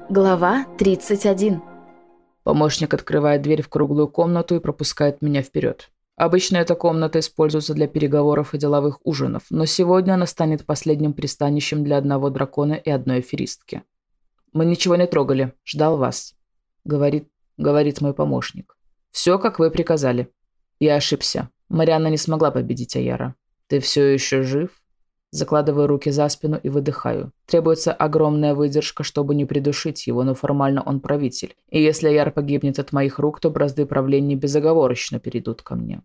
Глава 31. Помощник открывает дверь в круглую комнату и пропускает меня вперед. Обычно эта комната используется для переговоров и деловых ужинов, но сегодня она станет последним пристанищем для одного дракона и одной аферистки. «Мы ничего не трогали. Ждал вас», — говорит мой помощник. «Все, как вы приказали». Я ошибся. Марианна не смогла победить Аяра. «Ты все еще жив?» Закладываю руки за спину и выдыхаю. Требуется огромная выдержка, чтобы не придушить его, но формально он правитель. И если Аяр погибнет от моих рук, то бразды правления безоговорочно перейдут ко мне.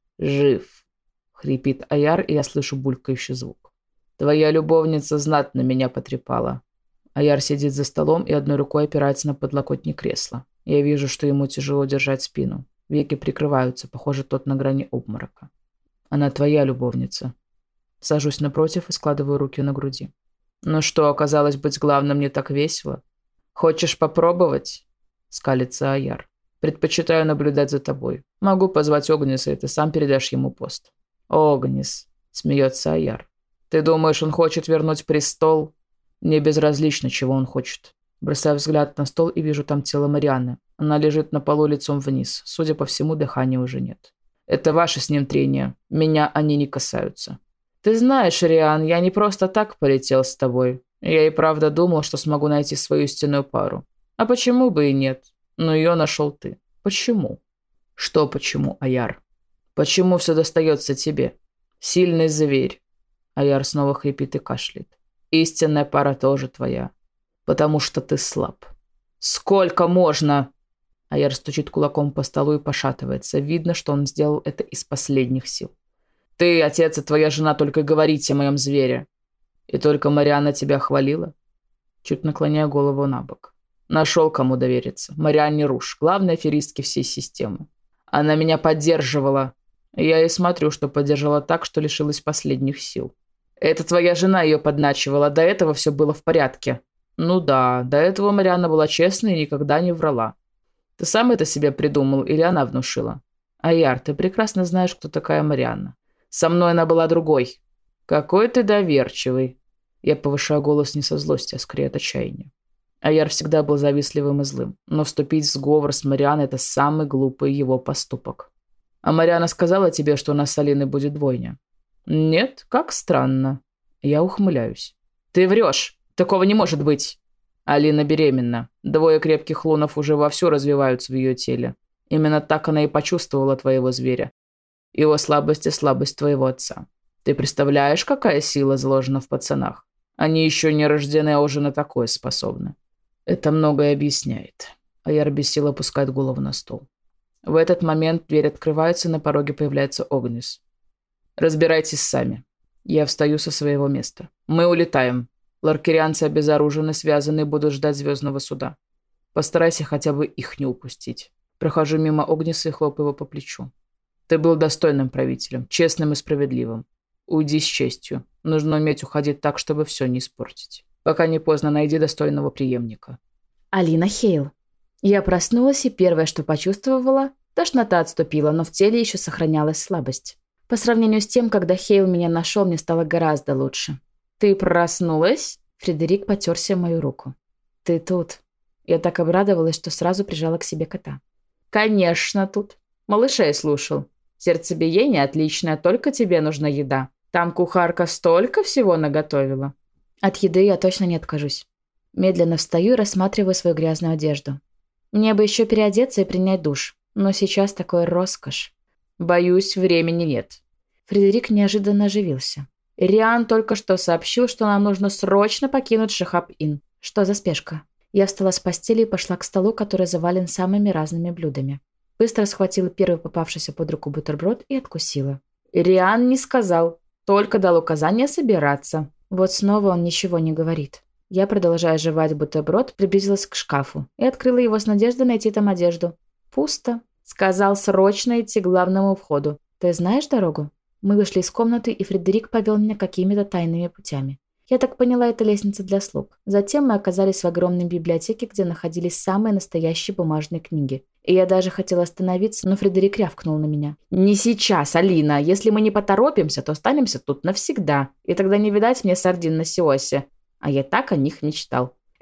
«Жив», — хрипит Аяр, и я слышу булькающий звук. «Твоя любовница знатно меня потрепала». Аяр сидит за столом и одной рукой опирается на подлокотник кресла. Я вижу, что ему тяжело держать спину. Веки прикрываются, похоже, тот на грани обморока. «Она твоя любовница». Сажусь напротив и складываю руки на груди. «Ну что, оказалось, быть главным не так весело? Хочешь попробовать?» — скалится Аяр. «Предпочитаю наблюдать за тобой. Могу позвать Огниса, и ты сам передашь ему пост». «Огнис», — смеется Аяр. «Ты думаешь, он хочет вернуть престол?» «Мне безразлично, чего он хочет». Бросаю взгляд на стол и вижу там тело Марианны. Она лежит на полу лицом вниз. Судя по всему, дыхания уже нет. «Это ваши с ним трения. Меня они не касаются». «Ты знаешь, Риан, я не просто так полетел с тобой. Я и правда думал, что смогу найти свою истинную пару. А почему бы и нет? Но ее нашел ты. Почему?» «Что почему, Аяр? Почему все достается тебе? Сильный зверь». Аяр снова хрипит и кашляет. «Истинная пара тоже твоя. Потому что ты слаб». «Сколько можно?» Аяр стучит кулаком по столу и пошатывается. Видно, что он сделал это из последних сил. «Ты, отец, и твоя жена только говорите о моем звере. И только Марианна тебя хвалила?» Чуть наклоняя голову на бок. «Нашел, кому довериться. Марианне Руш, главной аферистки всей системы. Она меня поддерживала. Я и смотрю, что поддержала так, что лишилась последних сил. Это твоя жена ее подначивала. До этого все было в порядке». «Ну да, до этого Марианна была честной и никогда не врала. Ты сам это себе придумал или она внушила?» «Аяр, ты прекрасно знаешь, кто такая Марианна. Со мной она была другой». «Какой ты доверчивый». Я повышаю голос не со злости, а скорее от отчаяния. Аяр всегда был завистливым и злым, но вступить в сговор с Марианной – это самый глупый его поступок. «А Марианна сказала тебе, что у нас с Алиной будет двойня?» «Нет, как странно». Я ухмыляюсь. «Ты врешь. Такого не может быть». «Алина беременна. 2 крепких лунов уже вовсю развиваются в ее теле. Именно так она и почувствовала твоего зверя. Его слабость и слабость твоего отца. Ты представляешь, какая сила заложена в пацанах? Они еще не рождены, а уже на такое способны». Это многое объясняет. Аяр без сил опускает голову на стол. В этот момент дверь открывается, и на пороге появляется Огнис. «Разбирайтесь сами». Я встаю со своего места. «Мы улетаем. Ларкерианцы обезоружены, связаны и будут ждать звездного суда. Постарайся хотя бы их не упустить». Прохожу мимо Огниса и хлопаю его по плечу. «Ты был достойным правителем, честным и справедливым. Уйди с честью. Нужно уметь уходить так, чтобы все не испортить. Пока не поздно, найди достойного преемника». Алина Хейл. Я проснулась, и первое, что почувствовала, тошнота отступила, но в теле еще сохранялась слабость. По сравнению с тем, когда Хейл меня нашел, мне стало гораздо лучше. «Ты проснулась?» Фредерик потерся мою руку. «Ты тут». Я так обрадовалась, что сразу прижала к себе кота. «Конечно, тут. Малышей слушал. Сердцебиение отличное, только тебе нужна еда. Там кухарка столько всего наготовила». От еды я точно не откажусь. Медленно встаю и рассматриваю свою грязную одежду. Мне бы еще переодеться и принять душ, но сейчас такой роскошь. «Боюсь, времени нет». Фредерик неожиданно оживился. «Риан только что сообщил, что нам нужно срочно покинуть Шахаб-Ин. Что за спешка?» Я встала с постели и пошла к столу, который завален самыми разными блюдами. Быстро схватила первый попавшийся под руку бутерброд и откусила. «Риан не сказал, только дал указание собираться». Вот снова он ничего не говорит. Я, продолжая жевать бутерброд, приблизилась к шкафу и открыла его с надеждой найти там одежду. Пусто. Сказал срочно идти к главному входу. «Ты знаешь дорогу?» Мы вышли из комнаты, и Фредерик повел меня какими-то тайными путями. Я так поняла, это лестница для слуг. Затем мы оказались в огромной библиотеке, где находились самые настоящие бумажные книги. И я даже хотела остановиться, но Фредерик рявкнул на меня. «Не сейчас, Алина. Если мы не поторопимся, то останемся тут навсегда. И тогда не видать мне сардин на сиосе. А я так о них мечтал.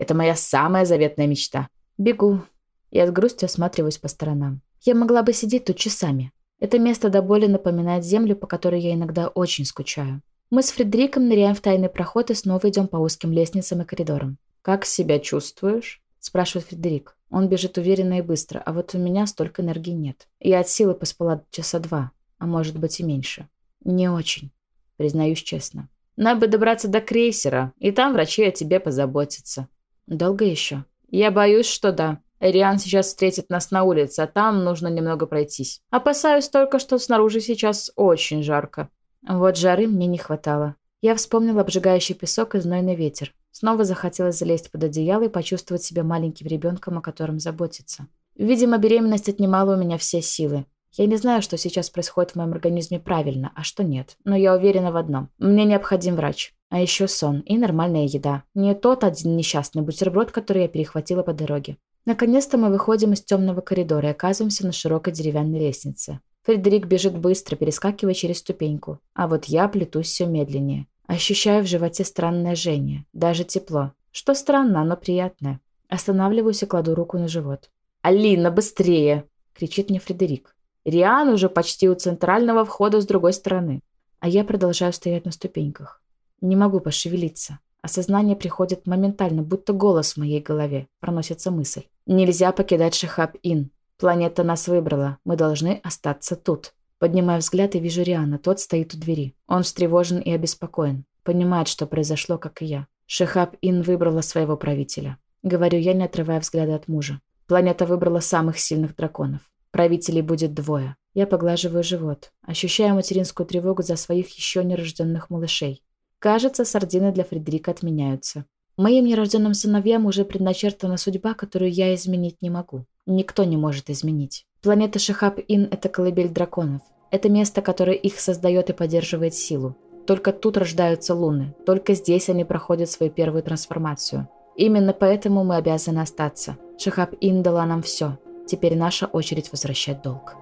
Это моя самая заветная мечта. Бегу. Я с грустью осматриваюсь по сторонам. Я могла бы сидеть тут часами. Это место до боли напоминает землю, по которой я иногда очень скучаю. Мы с Фредериком ныряем в тайный проход и снова идем по узким лестницам и коридорам. «Как себя чувствуешь?» – спрашивает Фредерик. Он бежит уверенно и быстро, а вот у меня столько энергии нет. Я от силы поспала часа 2, а может быть и меньше. Не очень, признаюсь честно. Надо бы добраться до крейсера, и там врачи о тебе позаботятся. Долго еще? Я боюсь, что да. Риан сейчас встретит нас на улице, а там нужно немного пройтись. Опасаюсь только, что снаружи сейчас очень жарко. Вот жары мне не хватало. Я вспомнила обжигающий песок и знойный ветер. Снова захотелось залезть под одеяло и почувствовать себя маленьким ребенком, о котором заботиться. Видимо, беременность отнимала у меня все силы. Я не знаю, что сейчас происходит в моем организме правильно, а что нет. Но я уверена в одном. Мне необходим врач. А еще сон и нормальная еда. Не тот один несчастный бутерброд, который я перехватила по дороге. Наконец-то мы выходим из темного коридора и оказываемся на широкой деревянной лестнице. Фредерик бежит быстро, перескакивая через ступеньку. А вот я плетусь все медленнее. Ощущаю в животе странное жжение. Даже тепло. Что странно, но приятное. Останавливаюсь и кладу руку на живот. «Алина, быстрее!» – кричит мне Фредерик. Риан уже почти у центрального входа с другой стороны. А я продолжаю стоять на ступеньках. Не могу пошевелиться. Осознание приходит моментально, будто голос в моей голове. Проносится мысль. Нельзя покидать Шихаб-Ин. Планета нас выбрала. Мы должны остаться тут. Поднимаю взгляд и вижу Риана. Тот стоит у двери. Он встревожен и обеспокоен. Понимает, что произошло, как и я. Шихаб-Ин выбрала своего правителя. Говорю я, не отрывая взгляда от мужа. Планета выбрала самых сильных драконов. Правителей будет 2. Я поглаживаю живот. Ощущаю материнскую тревогу за своих еще нерожденных малышей. Кажется, сардины для Фредерика отменяются. Моим нерожденным сыновьям уже предначертана судьба, которую я изменить не могу. Никто не может изменить. Планета Шихаб-Ин – это колыбель драконов. Это место, которое их создает и поддерживает силу. Только тут рождаются луны. Только здесь они проходят свою первую трансформацию. Именно поэтому мы обязаны остаться. Шихаб-Ин дала нам все. Теперь наша очередь возвращать долг.